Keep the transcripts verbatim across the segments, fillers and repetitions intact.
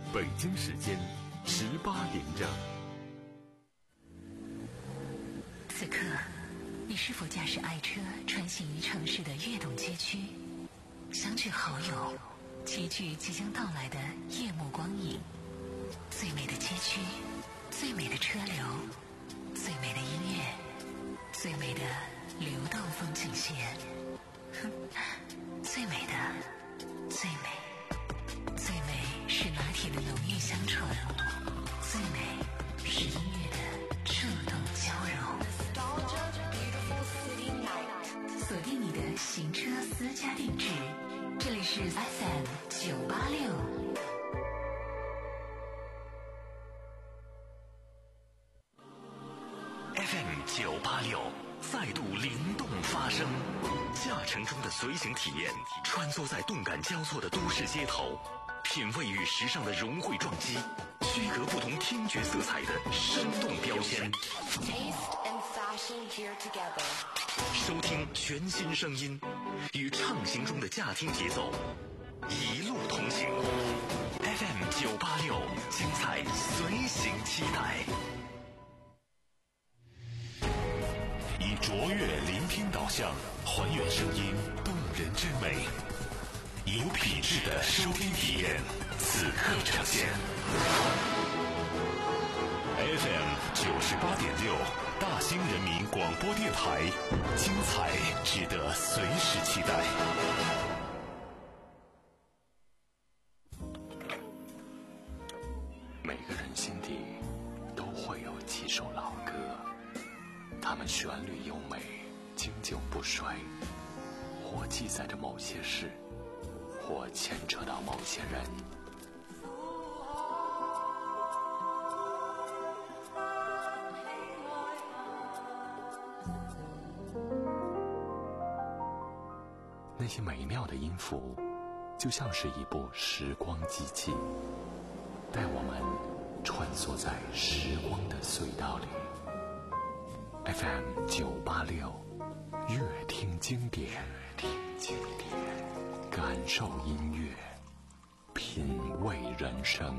北京时间十八点整。 此刻，你是否驾驶爱车穿行于城市的跃动街区，相聚好友，齐聚即将到来的夜幕光影？最美的街区，最美的车流，最美的音乐，最美的流动风景线。哼，最美的，最美，最美是拿铁的浓郁香醇，最美是音乐的触动交融。锁定你的行车私家定制，这里是 F M 九八六。 F M 九八六再度灵动发声，驾乘中的随行体验，穿梭在动感交错的都市街头，品味与时尚的融汇撞击，区隔不同听觉色彩的生动标签。 Taste and fashion here together。 收听全新声音，与畅行中的驾听节奏，一路同行。F M 九八六，精彩随行期待。以卓越聆听导向，还原声音动人之美，有品质的收听体验，此刻呈现。F M 九十八点六，大兴人民广播电台，精彩值得随时期待。每个人心底都会有几首老歌，它们旋律优美，经久不衰，或记载着某些事，或牵扯到某些人。那些美妙的音符，就像是一部时光机器，带我们穿梭在时光的隧道里。F M 九八六，乐听经典，听经典，感受音乐，品味人生。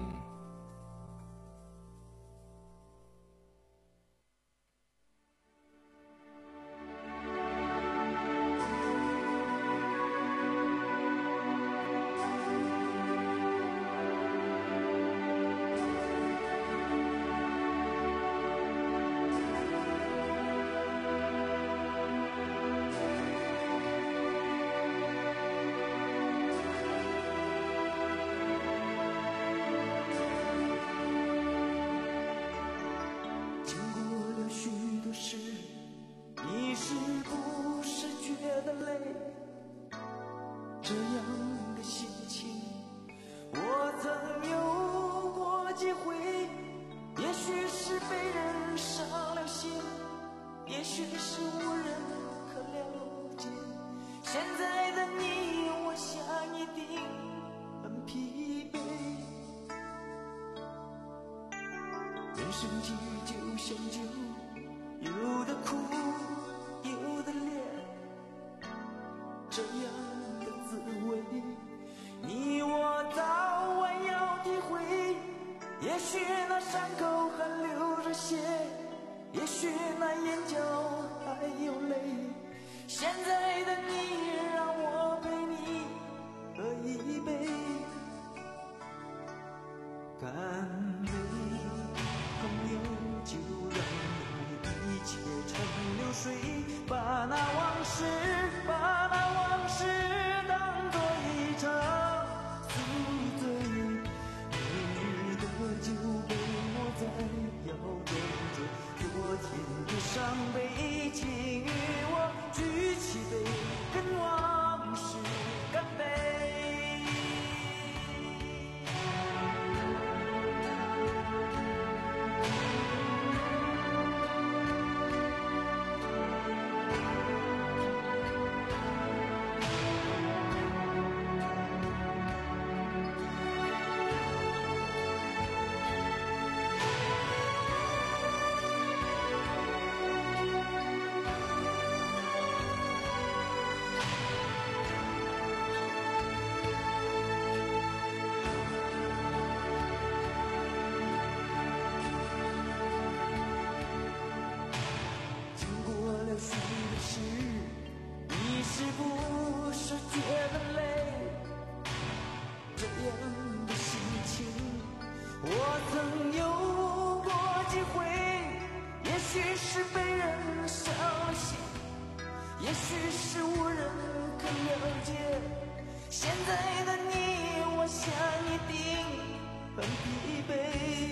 是被人伤了心，也许是无人可了解。现在的你，我想一定很疲惫。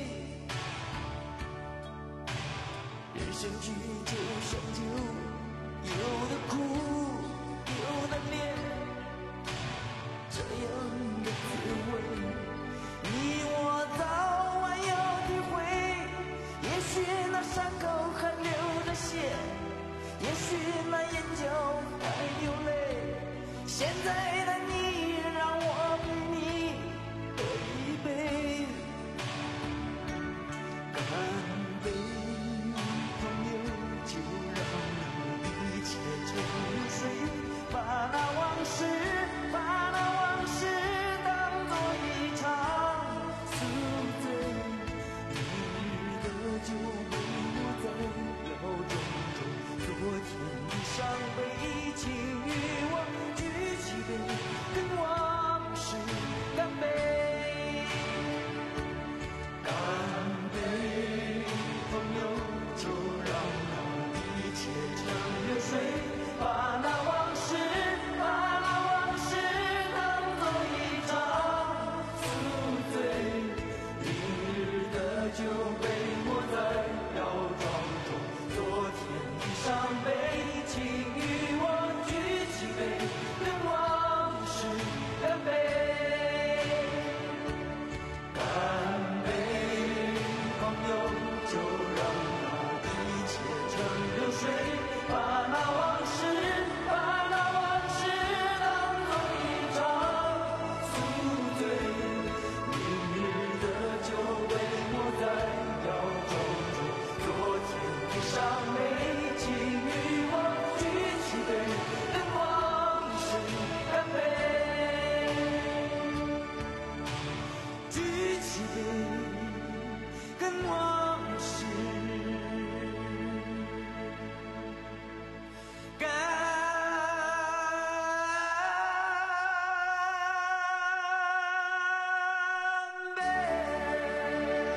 人生剧就像酒，有的苦，有的烈，这样的滋味，你我早晚要体会。也许那伤口还流着血，也许那眼角还流泪。现在的你，让我陪你喝一杯，干杯，朋友，就让一切成流水，把那往事，把那往事当作一场宿醉。明日的酒被我在窑中中，昨天的伤悲，请与我举起杯，跟往事干杯。干杯，朋友，就让那一切成流水，把那往事，把那往事当作一场宿醉。明日的酒被我在窑庄中，昨天的伤悲，请与我举起杯，跟往事干杯。干杯，朋友，就让那一切成流水，把那往事，把那往事当作一场宿醉。明日的酒被我在窑中中，昨天的伤悲，请与我举起杯，跟往事干杯。举起杯，跟往事干杯。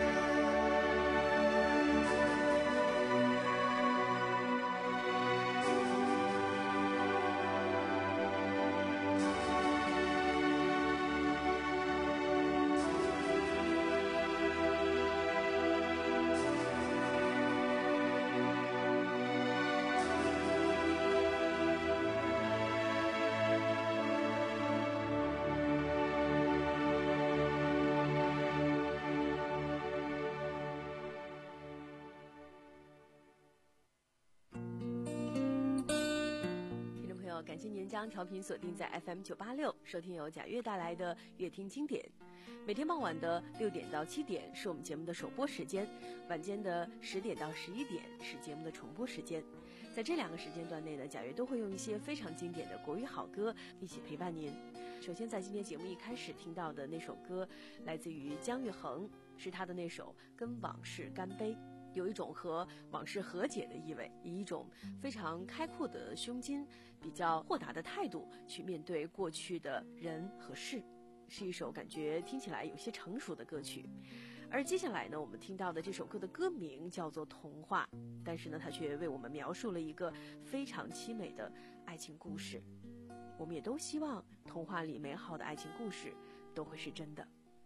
感谢您将调频锁定在 F M 九八六，收听由贾悦带来的乐听经典。每天傍晚的六点到七点是我们节目的首播时间，晚间的十点到十一点是节目的重播时间。在这两个时间段内呢，贾悦都会用一些非常经典的国语好歌一起陪伴您。首先在今天节目一开始听到的那首歌来自于姜育恒，是他的那首《跟往事干杯》，有一种和往事和解的意味，以一种非常开阔的胸襟，比较豁达的态度去面对过去的人和事，是一首感觉听起来有些成熟的歌曲。而接下来呢，我们听到的这首歌的歌名叫做《童话》，但是呢，它却为我们描述了一个非常凄美的爱情故事。我们也都希望童话里美好的爱情故事都会是真的。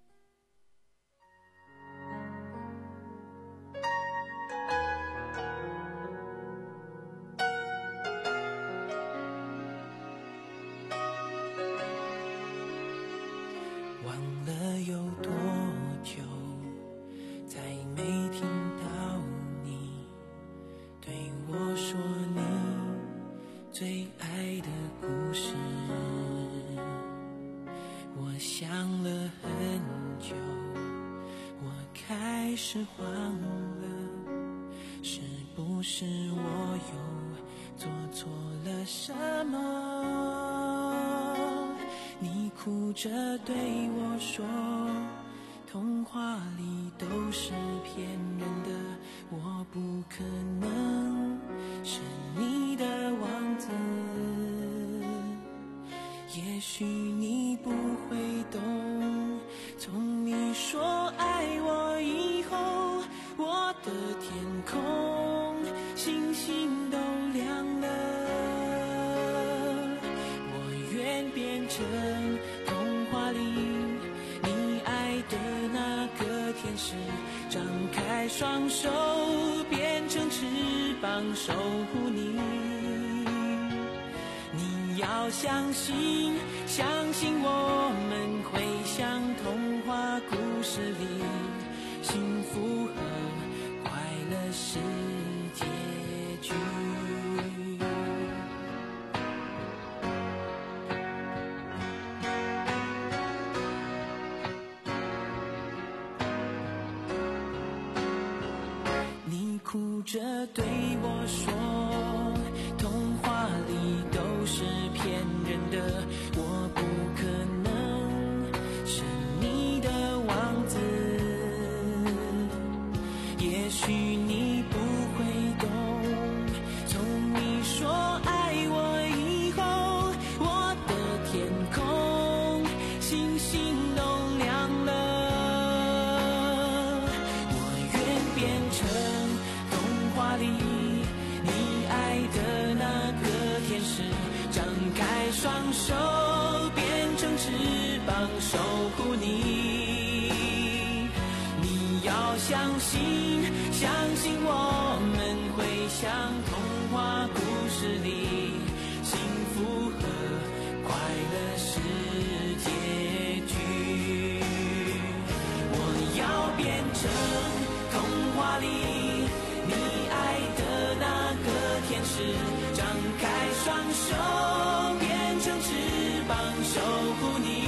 忘了有多久，再没听到你对我说你最爱的故事。我想了很久，我开始慌了，是不是我又做错了什么？你哭着对我说，童话里都是骗人的，我不可能是你的王子。也许你不会懂，从你说爱我以后，我的天空星天使，张开双手变成翅膀守护你。你要相信，相信我们会像童话故事里，幸福和快乐是结局。你哭着对我说，童话里都是骗人的，我不可能是你的王子。也许你不会懂，从你说爱我以后，我的天空星星都亮了。我愿变成童话里你爱的那个天使，张开双手变成翅膀守护你。你要相信，相信我们会像童话故事里，幸福和快乐是结局。我要变成童话里你爱的那个天使，张开双手变成翅膀守护你。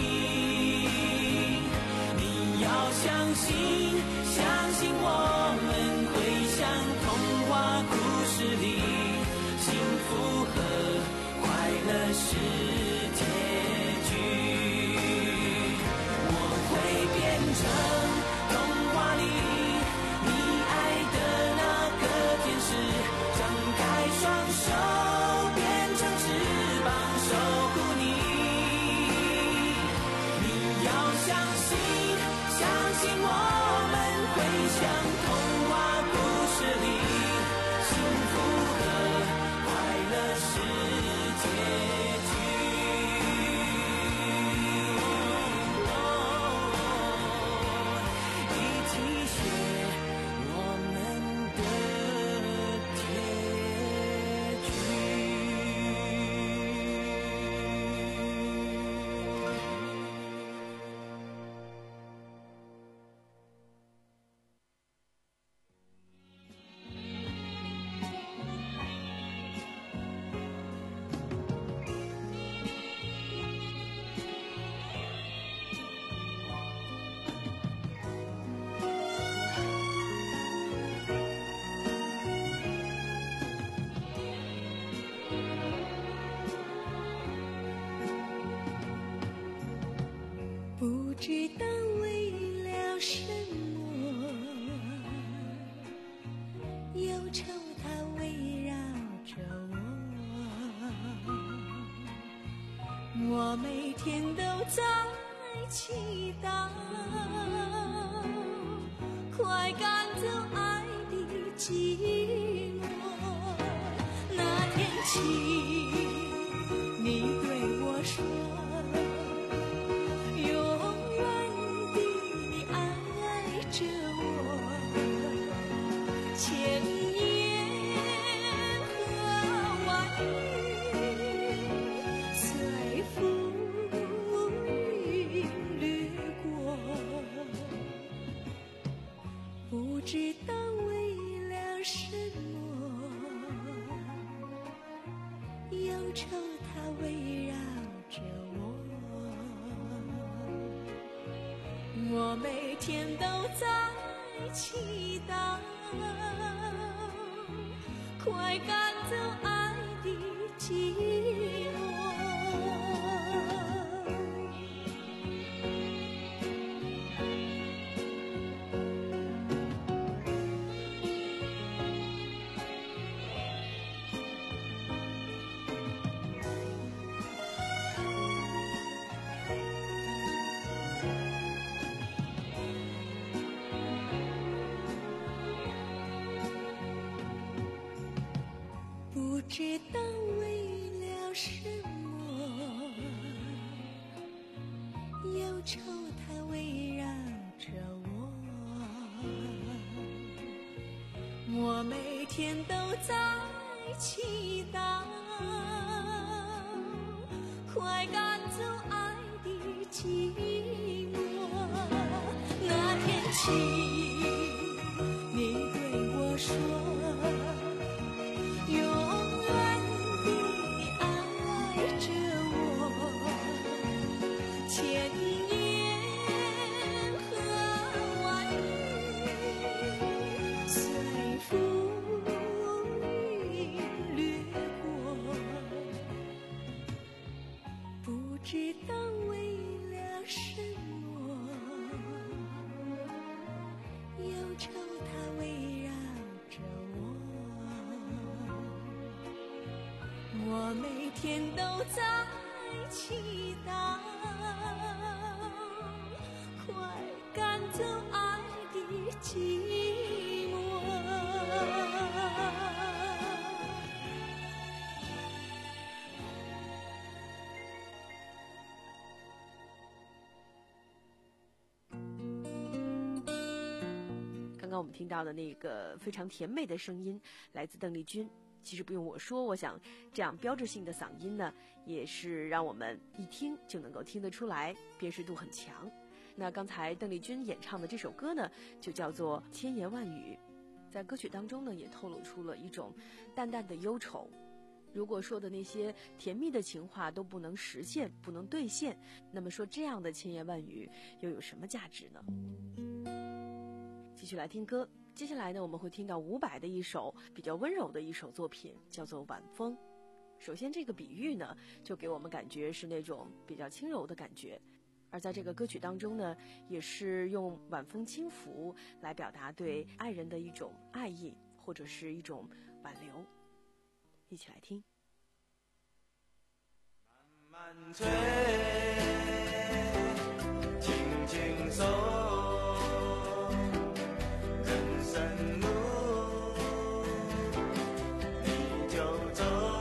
你要相信，相信我们会像童话故事里，幸福和快乐是结局。我会变成童话里你爱的那个天使，张开双手变成翅膀守护你。你要相信，相信我们会像童话故事里，幸福和快乐是结局。一起写我们的结局。 不知道为了什么，忧愁它围绕着我，我每天都在祈祷，快赶走爱的寂寞。那天起，你对我说，永远地你爱着我，千言和万语随浮云掠过，不知道为了什么，忧愁它围绕着我，我每天都在祈祷，快赶走爱的寂寞。不知道为了什么，忧愁它围绕着我， 我每天都在祈祷，快赶走爱的寂寞。那天起，你对我说，永远地爱着我，千言和万语随风云掠过，不知道为了什么，忧愁它围绕着我，我每天都在祈祷，快赶走爱的寂寞。 刚刚我们听到的那个非常甜美的声音来自邓丽君，其实不用我说，我想这样标志性的嗓音呢，也是让我们一听就能够听得出来，辨识度很强。那刚才邓丽君演唱的这首歌呢，就叫做《千言万语》，在歌曲当中呢，也透露出了一种淡淡的忧愁。如果说的那些甜蜜的情话都不能实现，不能兑现，那么说这样的千言万语又有什么价值呢？继续来听歌，接下来呢，我们会听到伍佰的一首比较温柔的一首作品，叫做《晚风》。首先这个比喻呢，就给我们感觉是那种比较轻柔的感觉，而在这个歌曲当中呢，也是用晚风轻拂来表达对爱人的一种爱意，或者是一种挽留。一起来听。 慢慢吹，轻轻松，人生路你就走，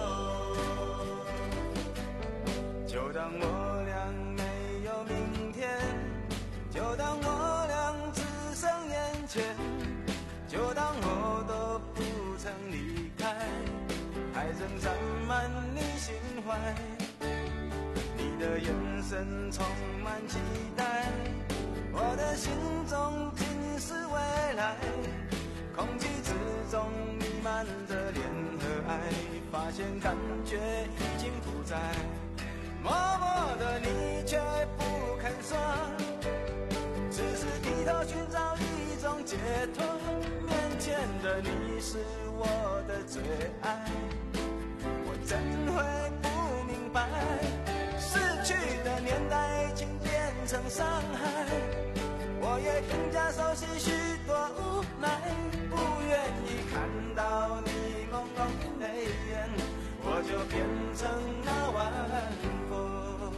就当我俩没有明天，就当我俩只剩眼前，就当我都不曾离开，还仍占满你心怀，你的眼神充满期待，我的心中尽是未来，空气之中弥漫着恋和爱，发现感觉已经不在，默默的你却不肯说，只是低头寻找一种解脱，面前的你是我的最爱，我怎会不明白，失去的年代已经变成伤害，我也更加熟悉许多无奈，不愿意看到你朦胧泪眼，我就变成那晚风，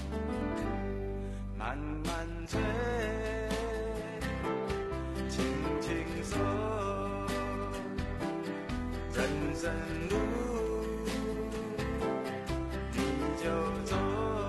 慢慢吹，轻轻松，人生路你就走，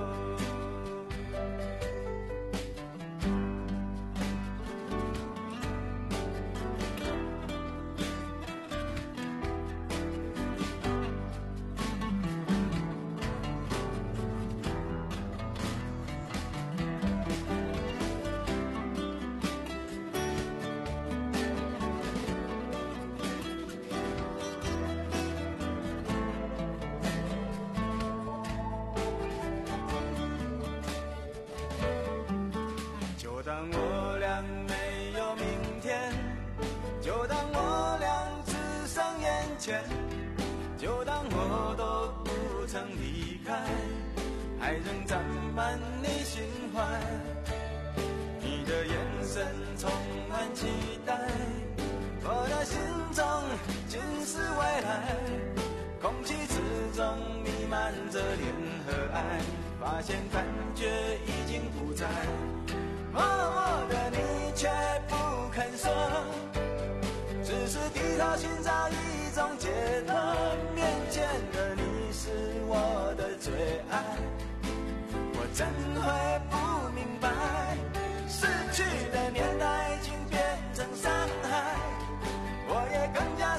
就当我俩没有明天，就当我俩只剩眼前，就当我都不曾离开，还仍占满你心怀，你的眼神充满期待，我的心中尽是未来，空气之中弥漫着恋和爱，发现感觉已经不在，默默的你却不肯说，只是低头寻找一种解脱，面前的你是我的最爱，我怎会不明白，失去的年代已经变成伤害，我也更加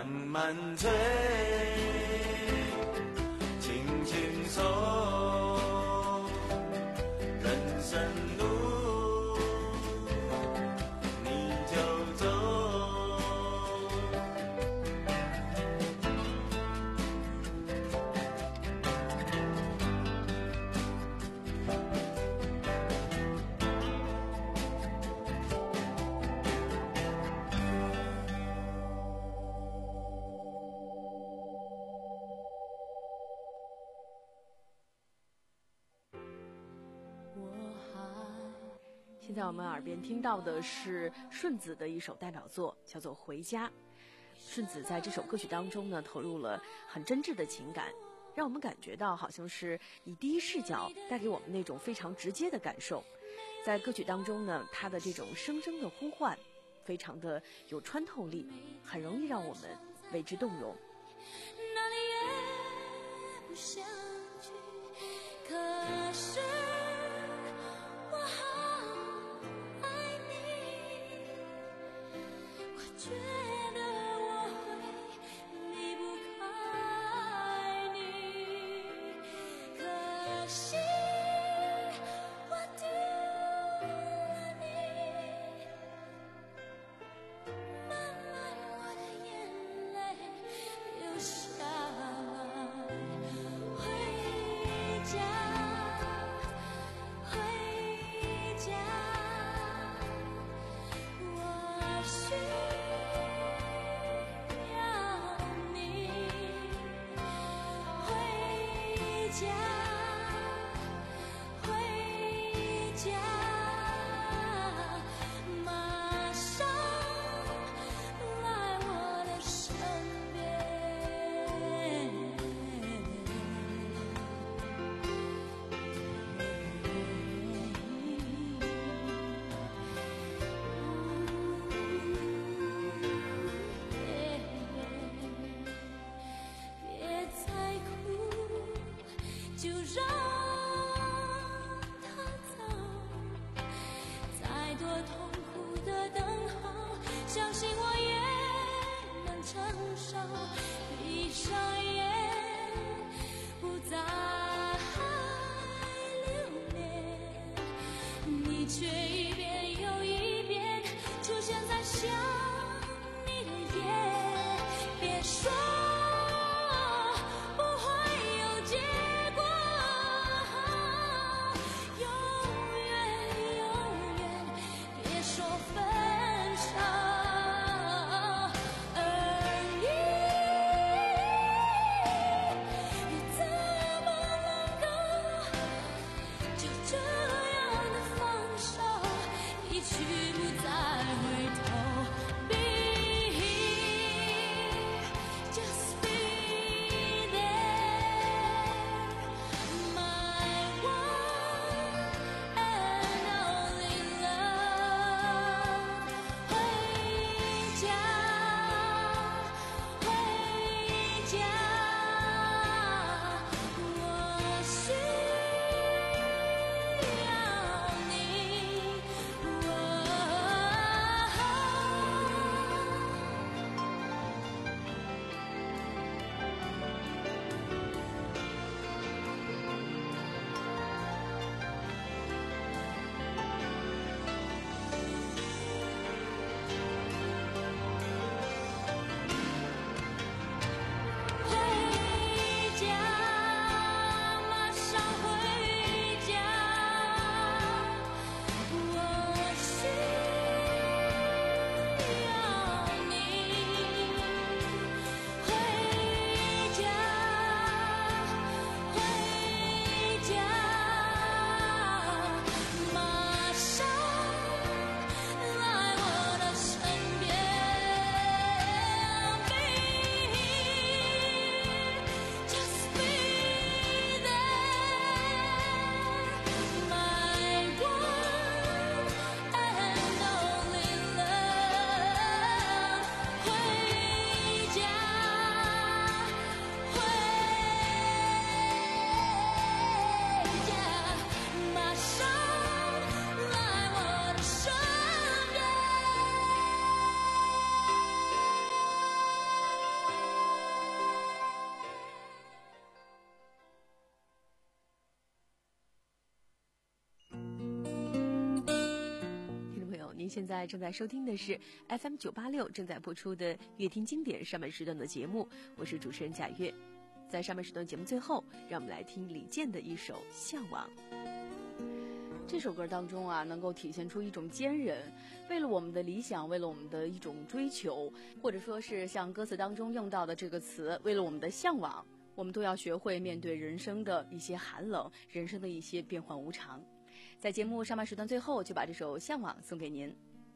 慢吹，轻轻松，人生路你就走。 现在我们耳边听到的是顺子的一首代表作，叫做《回家》。顺子在这首歌曲当中呢，投入了很真挚的情感，让我们感觉到好像是以第一视角带给我们那种非常直接的感受。在歌曲当中呢，他的这种声声的呼唤非常的有穿透力，很容易让我们为之动容。 哪里也不想去，可是我好爱你，我觉得我会离不开你，可惜我丢了你，慢慢我的眼泪流下来，回家，回家，我需要你，回家，回家，马上来我的身边。别再哭，就让它走。再多痛苦的等候，相信我也能承受。闭上眼，不再留恋，你却一遍又一遍出现在想你的夜。别说不会有结果，永远永远别说分手，而你又怎么能够就这样的放手？ 现在正在收听的是 F M 九八六正在播出的乐听经典上半时段的节目，我是主持人贾月。在上半时段节目最后，让我们来听李健的一首《向往》。 这首歌当中啊，能够体现出一种坚韧，为了我们的理想，为了我们的一种追求，或者说是像歌词当中用到的这个词，为了我们的向往，我们都要学会面对人生的一些寒冷，人生的一些变幻无常。在节目上半时段最后，就把这首《向往》送给您。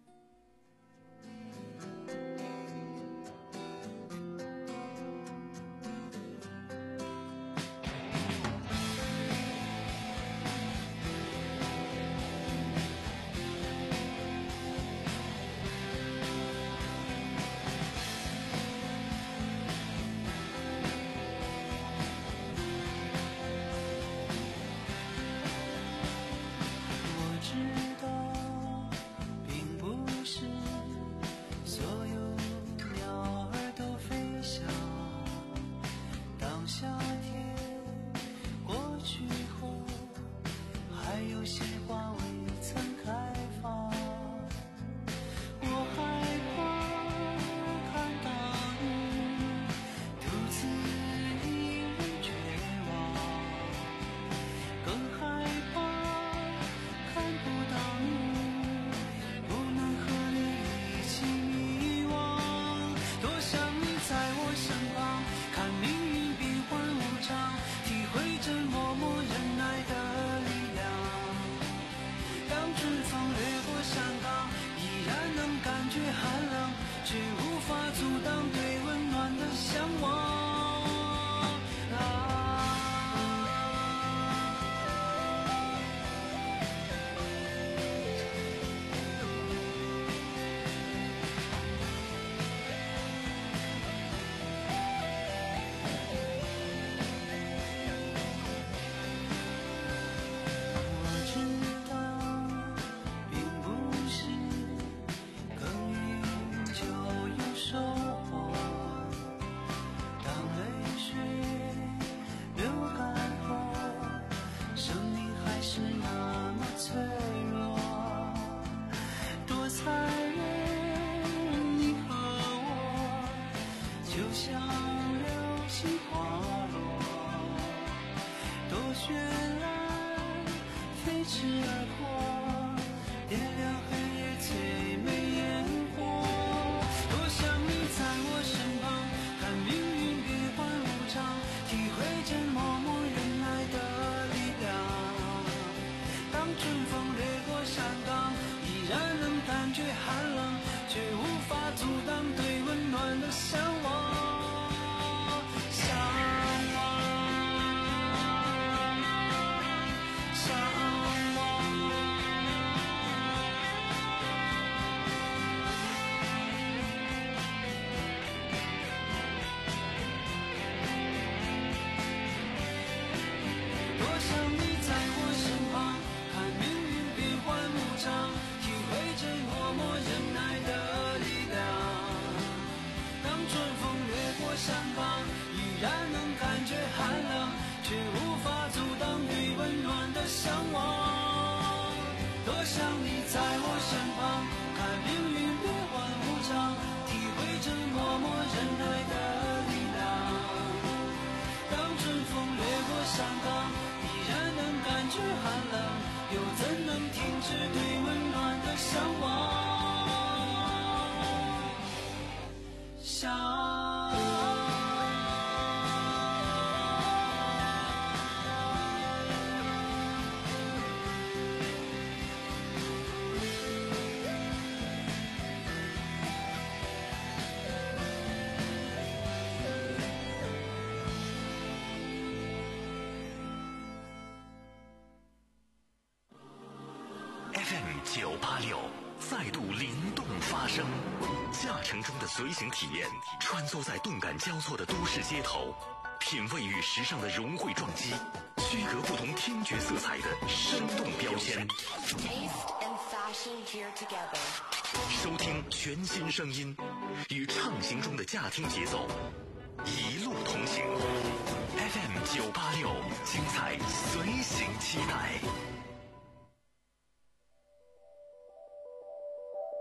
F M 九八六再度灵动发声，驾乘中的随行体验，穿梭在动感交错的都市街头，品味与时尚的融汇撞击，区隔不同听觉色彩的生动标签。 Taste and fashion here together. 收听全新声音，与畅行中的驾听节奏，一路同行。F M 九八六，精彩随行期待。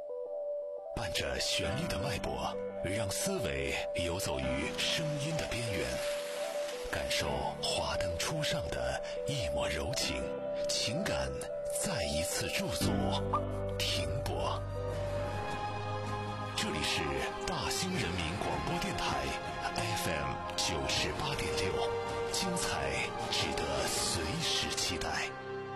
着旋律的脉搏，让思维游走于声音的边缘，感受华灯初上的一抹柔情，情感再一次驻足停泊。这里是大兴人民广播电台 F M 九十八点六，精彩值得随时期待。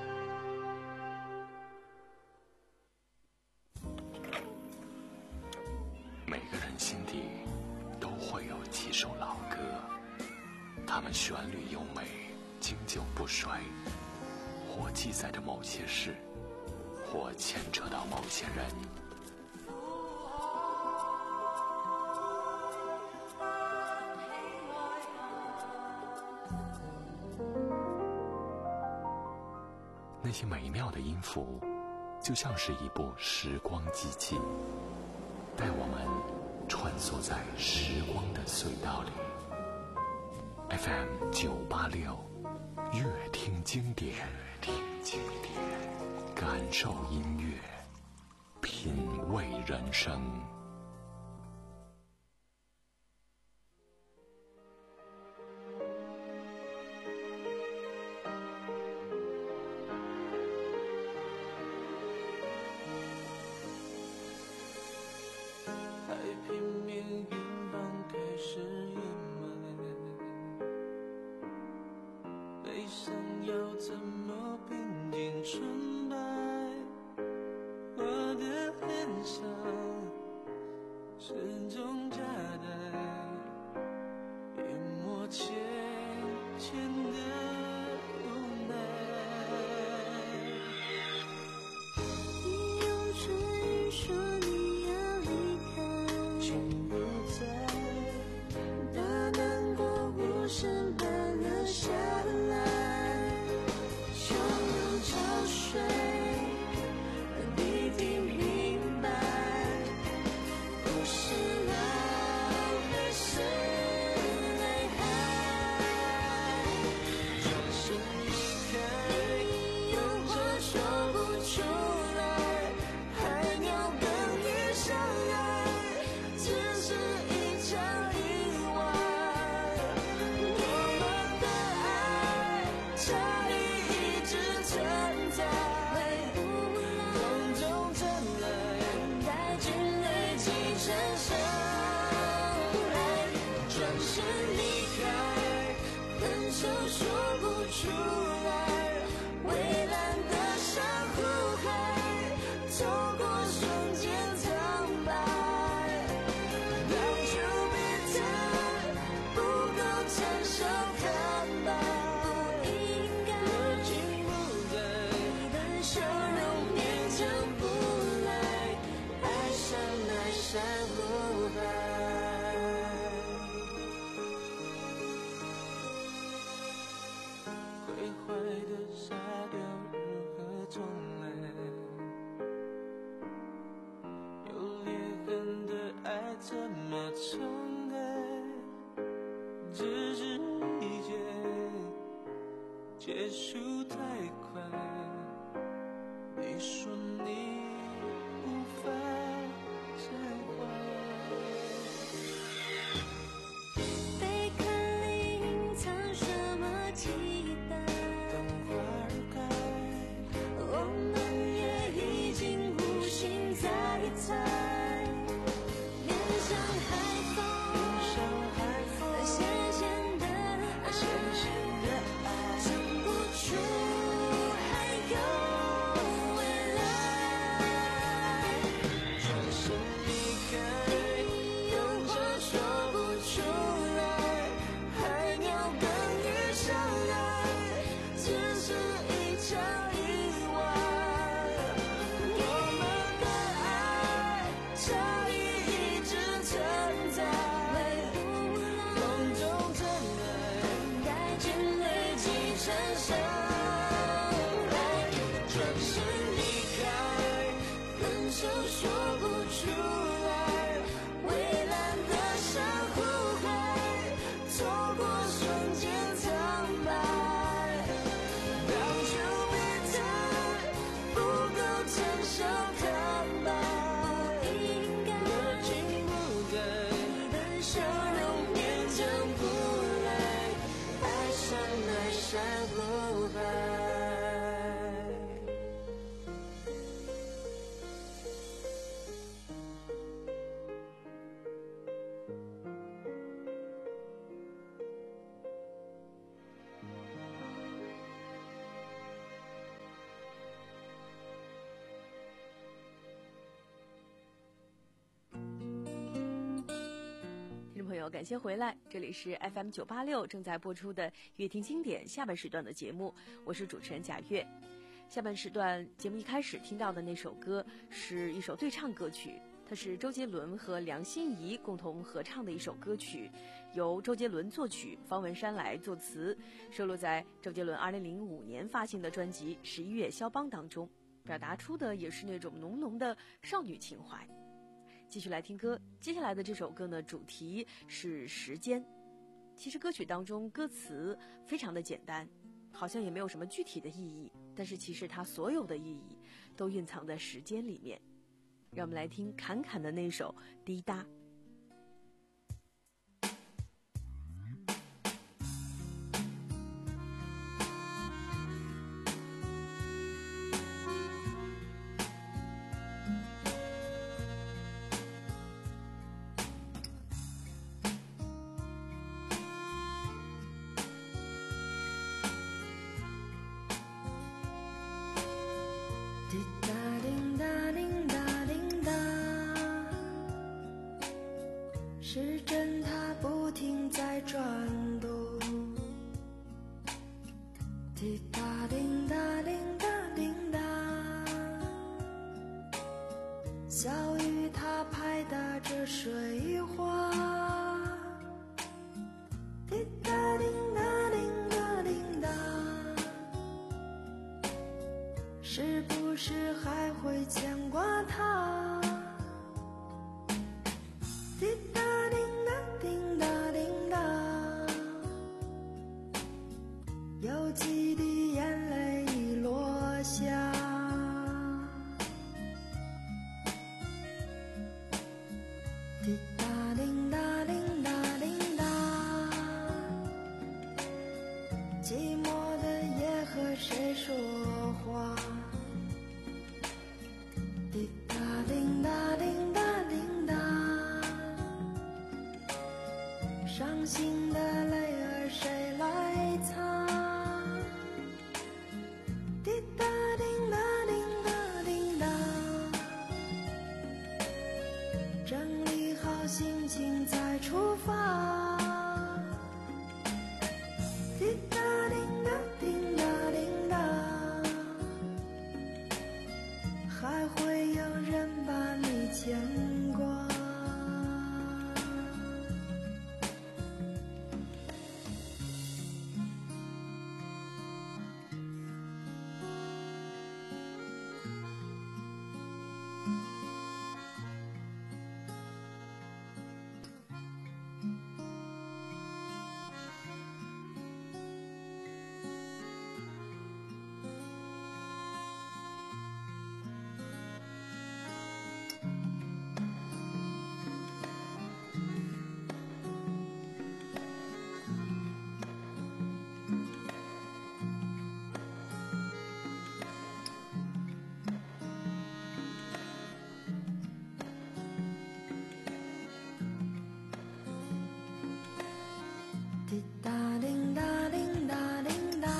每个人心底都会有几首老歌，它们旋律优美，经久不衰，或记载着某些事，或牵扯到某些人。那些美妙的音符，就像是一部时光机器，带我们穿梭在时光的隧道里。F M 九八六，乐听经典，听经典，感受音乐，品味人生。 结束太快，你说你无法释怀。 贝壳里隐藏什么期待？ 等花儿开， 我们也已经无心再猜。面向海风， 面向海风， 咸咸的爱， 咸咸的爱， 讲不出。 朋友，感谢回来，这里是 F M 九八六正在播出的乐听经典下半时段的节目，我是主持人贾月。下半时段节目一开始听到的那首歌是一首对唱歌曲，它是周杰伦和梁心颐共同合唱的一首歌曲，由周杰伦作曲，方文山来作词，收录在周杰伦二零零五年发行的专辑《十一月肖邦》当中，表达出的也是那种浓浓的少女情怀。继续来听歌，接下来的这首歌呢，主题是时间。其实歌曲当中歌词非常的简单，好像也没有什么具体的意义，但是其实它所有的意义都蕴藏在时间里面。让我们来听侃侃的那首《滴答》。 滴答滴答滴答滴答，时针它不停在转动。滴答滴答滴答滴答，小雨它拍打着水花。滴答滴答滴答滴答，是不是还会牵挂他？滴答滴答滴答滴答，有几滴眼泪已落下。滴答滴答滴答滴答，寂寞的夜和谁说话？滴答滴答滴答滴答，伤心的泪儿谁来擦？滴答滴答滴答滴答，整理好心情再出发。滴答滴答滴答滴答，还会有人把你牵挂。滴答滴答滴答滴答，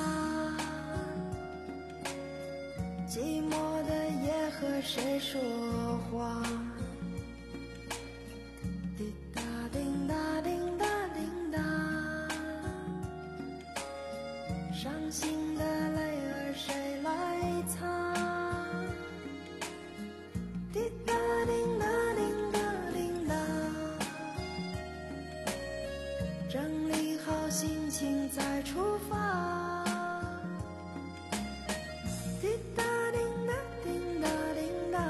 寂寞的夜和谁说话？滴答滴答滴答滴答，伤心的泪儿谁来擦？滴答滴答滴答滴答，整理好心情再出发。滴答滴答滴答滴答，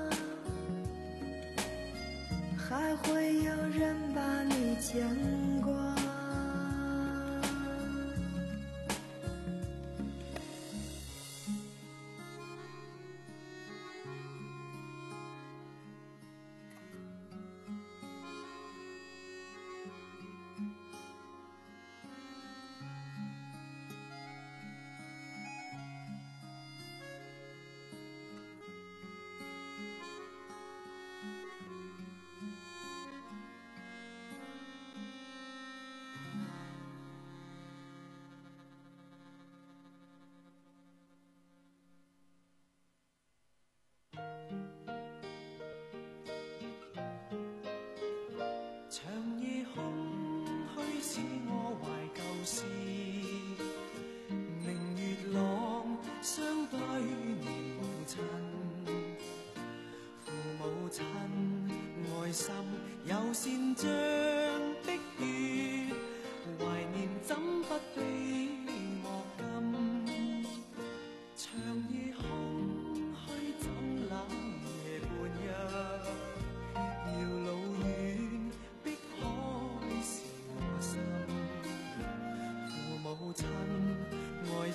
还会有人把你牵挂。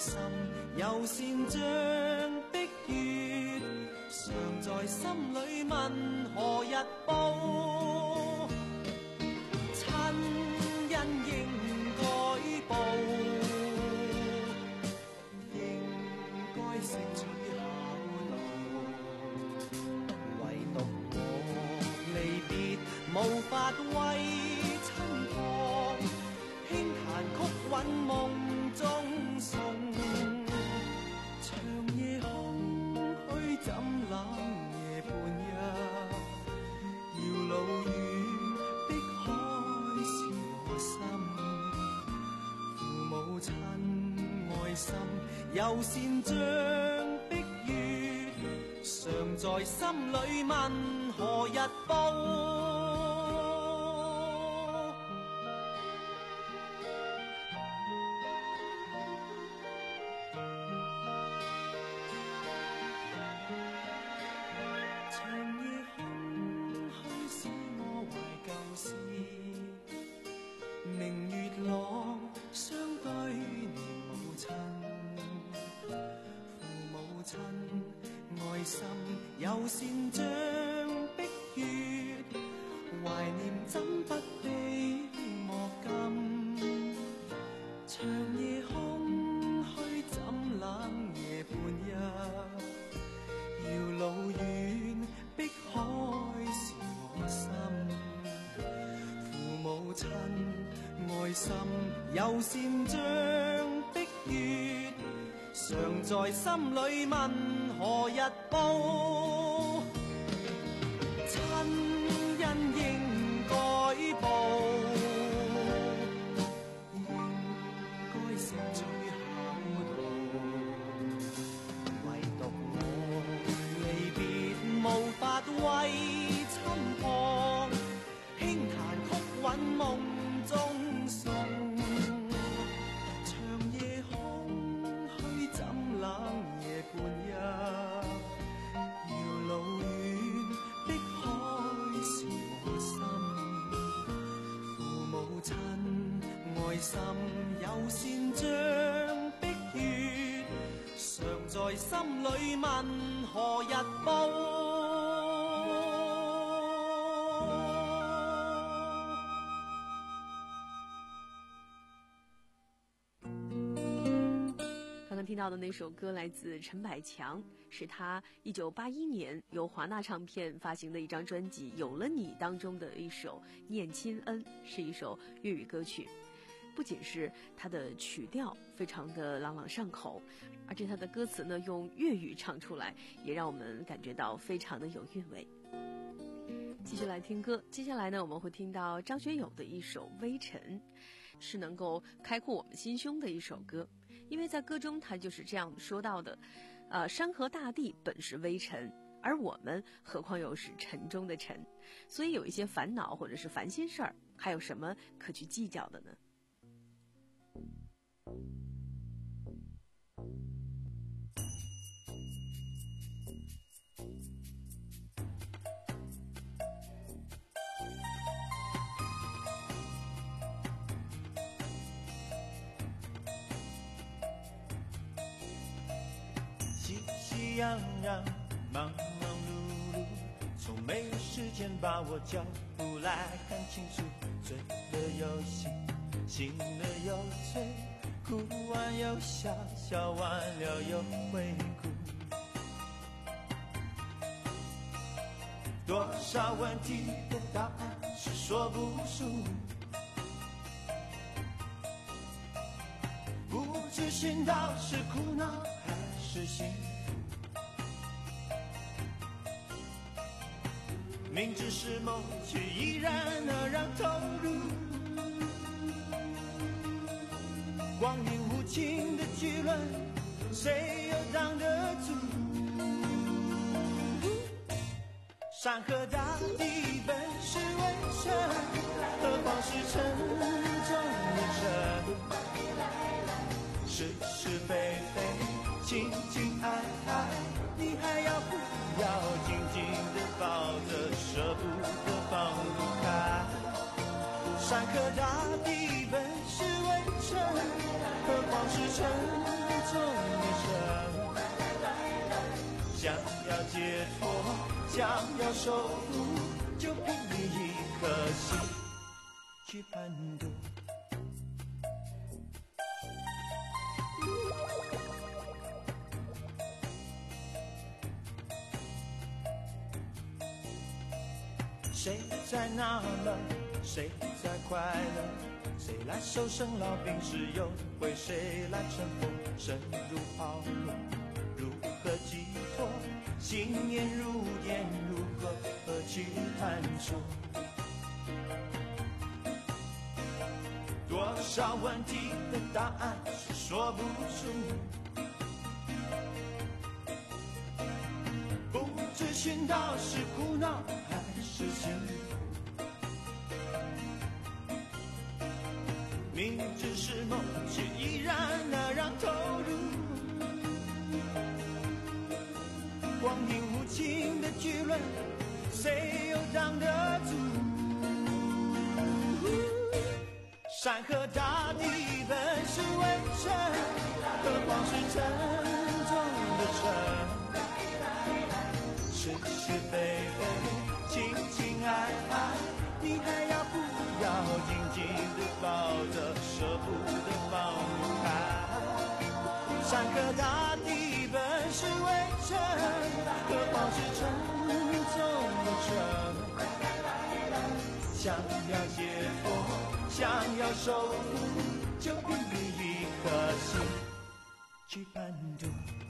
心有善像的月，常在心裏問何日報。親恩應該報，應該食取孝道。唯獨我離別無法為親旁，輕彈曲韻夢中送。長夜空虛怎冷夜半日，遙路遠碧海是我心。父母親愛心有善像碧月，常在心裏問何日報。有善像碧月，懷念怎不被莫禁。長夜空虛怎冷夜半日，遙路遠碧海是我心。父母親愛心有善像碧月，常在心裏問何日報。親恩應該報，應該食取孝道。唯獨我離別無法為親旁，輕彈曲韻夢中送。長夜空虛怎冷夜半日，遙路遠碧海是我心。父母親愛心有善像碧月，常在心裏問何日報。 听到的那首歌来自陈百强，是他一九八一年由华纳唱片发行的一张专辑《有了你》当中的一首《念亲恩》，是一首粤语歌曲。不仅是它的曲调非常的朗朗上口，而且它的歌词呢用粤语唱出来，也让我们感觉到非常的有韵味。继续来听歌，接下来呢我们会听到张学友的一首《微尘》，是能够开阔我们心胸的一首歌。因为在歌中他就是这样说到的，呃，山河大地本是微尘，而我们何况又是尘中的尘，所以有一些烦恼或者是烦心事儿，还有什么可去计较的呢？ 喜喜洋洋，忙忙碌碌，从没有时间把我脚步来看清楚。醉了又醒，醒了又醉，哭完又笑，笑完了又回顾。多少问题的答案是说不出，不知寻到是苦恼还是幸福，明知是梦却依然而然投入，光阴无情的巨轮，谁又挡得住？山河大地本是微尘，何况是尘中的尘。是是非非，情情爱爱，你还要不要紧紧地抱着，舍不得放不开？山河大地本是微尘，何况是尘重眼神，想要解脱，想要守护，就凭你一颗心去攀渡。谁在纳闷，谁在快乐？谁来受生老病死忧？为谁来乘风深入泡沫？如何寄托？心言如烟，如何去探索？多少问题的答案是说不出，不知寻到是苦恼还是幸福。明知是梦，却依然那样投入。光阴无情的巨轮，谁又挡得住？山河大地本是为尘，何况是沉重的尘。是是非非，情情爱爱，你还要不要紧紧地抱着，舍不得放不开？山河大地本是为尘，何况是沉重的尘。想要解脱，想要守护，就凭你一颗心去攀渡。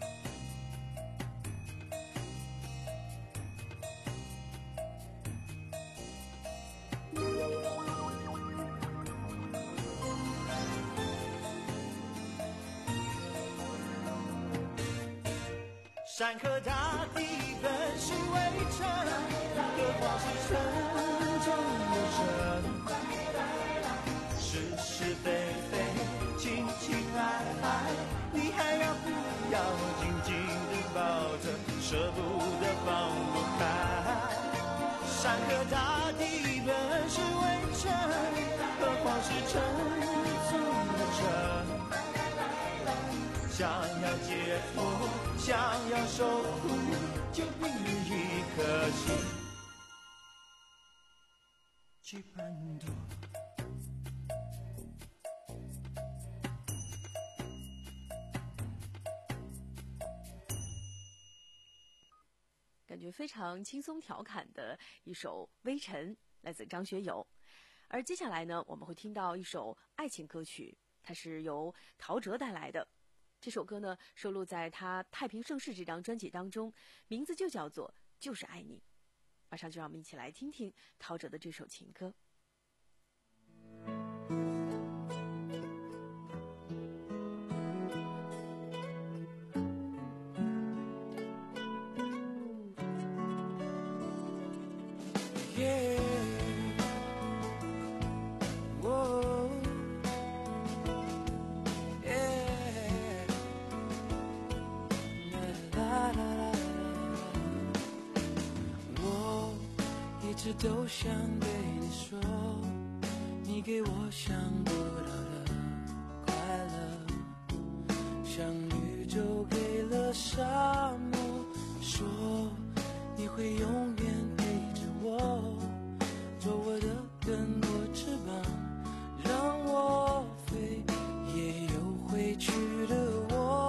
山河大地本是为尘，何况是沉重的尘。是是非非，情情爱爱，你还要不要紧紧地抱着，舍不得放不开？山河大地本是为尘，何况是沉重的尘。想要解脱，想要守护，就凭你一颗心去攀渡。 感觉非常轻松调侃的一首《微尘》，来自张学友。而接下来呢，我们会听到一首爱情歌曲，它是由陶喆带来的。这首歌呢，收录在他《太平盛世》这张专辑当中，名字就叫做《就是爱你》。马上就让我们一起来听听陶喆的这首情歌。 一直都想对你说，你给我想不到的快乐，像宇宙给了沙漠，说你会永远陪着我，做我的更多翅膀，让我飞，也有回去的我。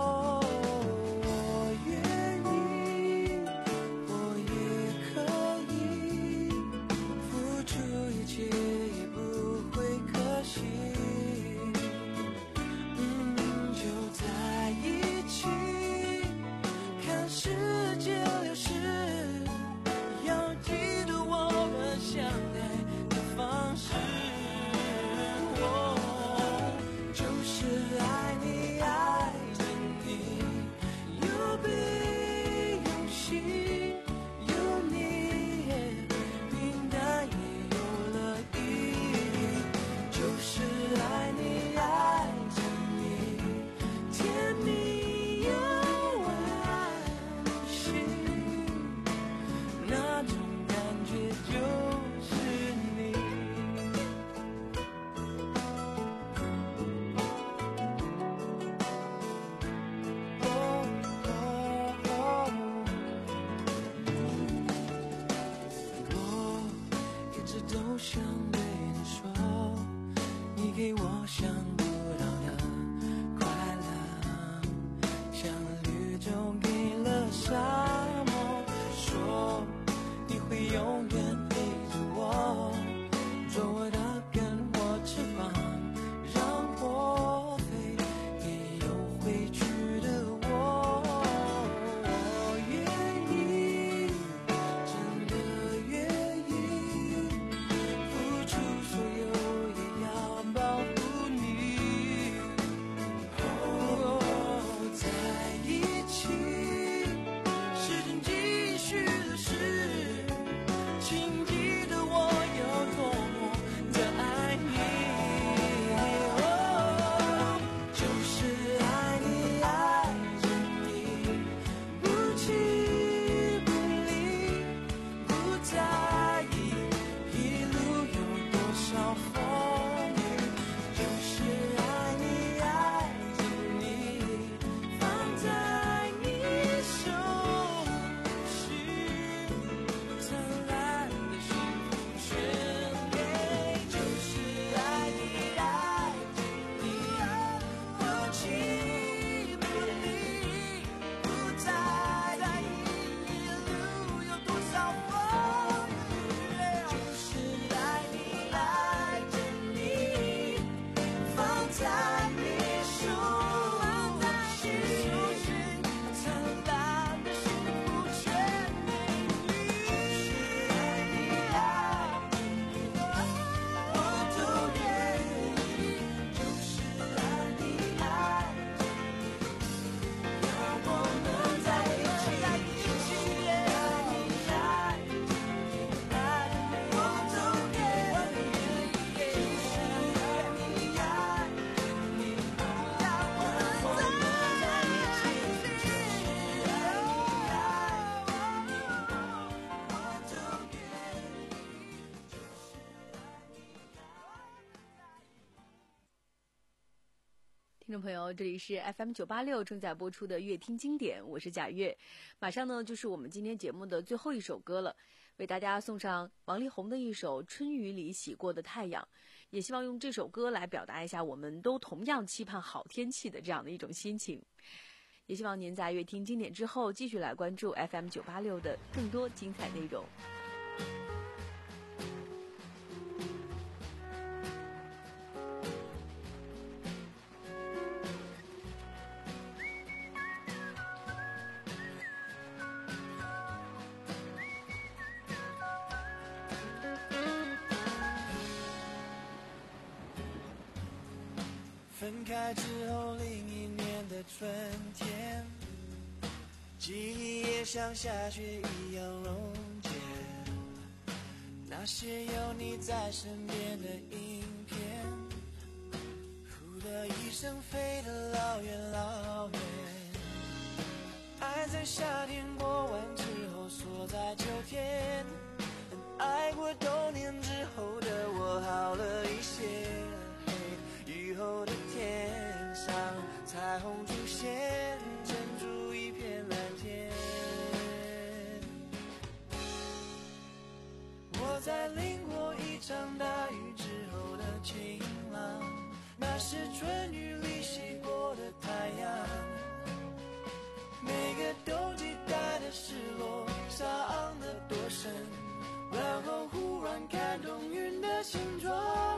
世界流逝，要给我想不到的快乐，像绿洲给了沙漠，说你会永远陪着我，做我的跟我翅膀，让我飞，也有回去的我。我愿意，真的愿意，付出所有也要保护你。哦，在一起，时间继续的事，请记得我有多么的爱你。哦，就是爱你，爱着你，不弃不离，不在意一路有多少风雨。就是爱你，爱着你，放在你手心，灿烂的幸福全给。就是爱你，爱着你，不弃不离，不在意一路有多少风雨。就是爱你，爱着你，放在你手心，灿烂的幸福全给你。就是爱你，爱着你，我都愿意。就是爱你，爱着你，让我们在一起，爱你，爱着你，爱我都愿意。就是爱你，爱着你，让我们在一起，就是爱你，爱着你，我都愿听众朋友，这里是 F M 九八六正在播出的乐听经典，我是贾月。马上呢就是我们今天节目的最后一首歌了，为大家送上王力宏的一首《春雨里洗过的太阳》，也希望用这首歌来表达一下我们都同样期盼好天气的这样的一种心情。也希望您在乐听经典之后继续来关注 F M 九八六的更多精彩内容。 分开之后另一年的春天，记忆也像下雪一样溶解，那些有你在身边的影片，呼的一声飞得老远老远。爱在夏天过完之后锁在秋天，爱过冬年之后的我好了一些，雨后的天上彩虹出现，珍珠一片蓝天。我在淋过一场大雨之后的晴朗，那是春雨里洗过的太阳。每个冬季带的失落，伤得多深，然后忽然看懂云的形状。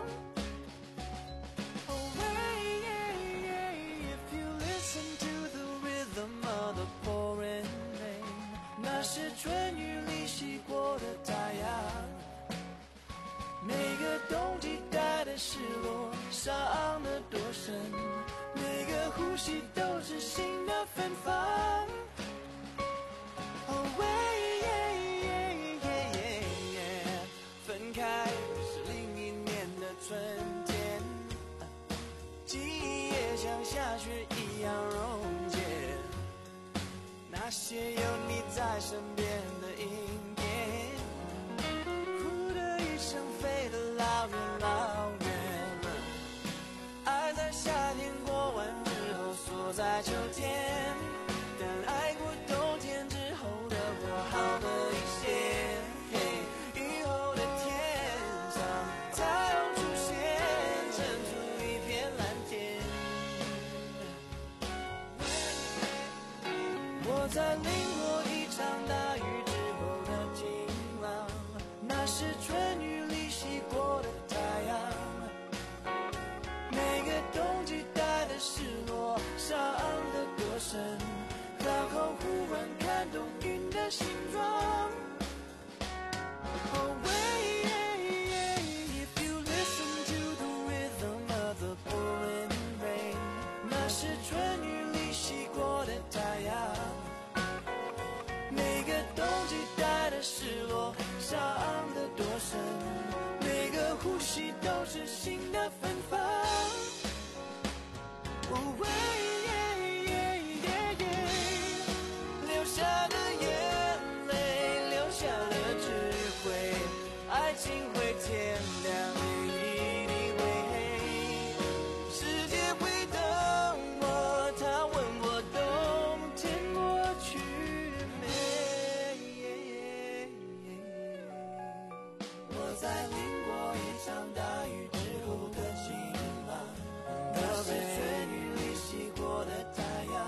那是春雨里洗过的太阳，每个冬季带的失落，伤得多深，每个呼吸都是新的芬芳。Oh, yeah, yeah, yeah, yeah. 分开是另一年的春天，记忆也像下雪一样溶解，那些有你在身边的影片，呼的一声飞得老远老远。爱在夏天过完之后锁在秋天，但爱过冬天之后的我好了一些。雨后的天上彩虹出现，珍珠在淋过一场大雨之后的晴朗，那是春雨里洗过的太阳。每个冬季带的失落，伤的多深，然后忽然看懂云的形状。Oh wait, if you listen to the rhythm of the pouring rain， 那是春雨里洗过的太阳。每个冬季带的失落，伤的多深，每个呼吸都是新的芬芳。Oh wait,流下的眼泪，流下了智慧，爱情会天亮，一定会黑，世界会等我，他问我冬天过去没？我在淋过一场大雨之后的晴朗，那是春雨里洗过的太阳。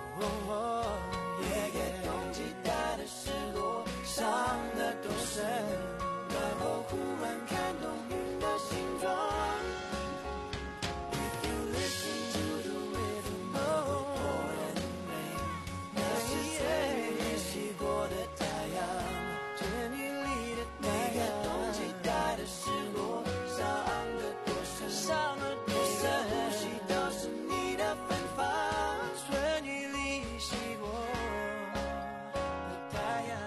夜夜冬季带的失落，伤得多深，然后忽然看懂云的形状。If you listen to the rhythm of the pouring rain， 那是春雨里洗过的太阳，春雨里的太阳。每个冬季带的失落，伤得多深，伤得多深，呼吸都是你的芬芳。春雨里洗过的太阳。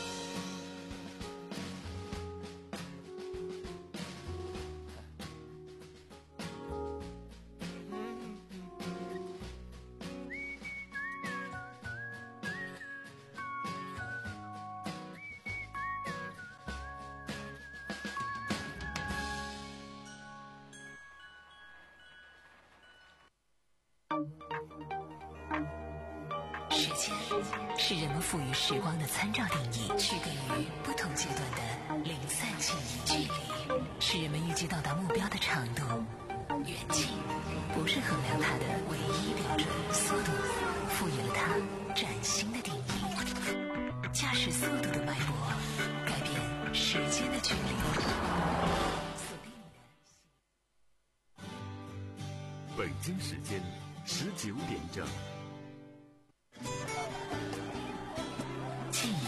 时间是人们赋予时光的参照定义，区隔于不同阶段的零散记忆。距离是人们预计到达目标的长度，远近不是衡量它的唯一标准。速度赋予了它崭新的定义，驾驶速度的脉搏改变时间的距离。 北京时间十九点整。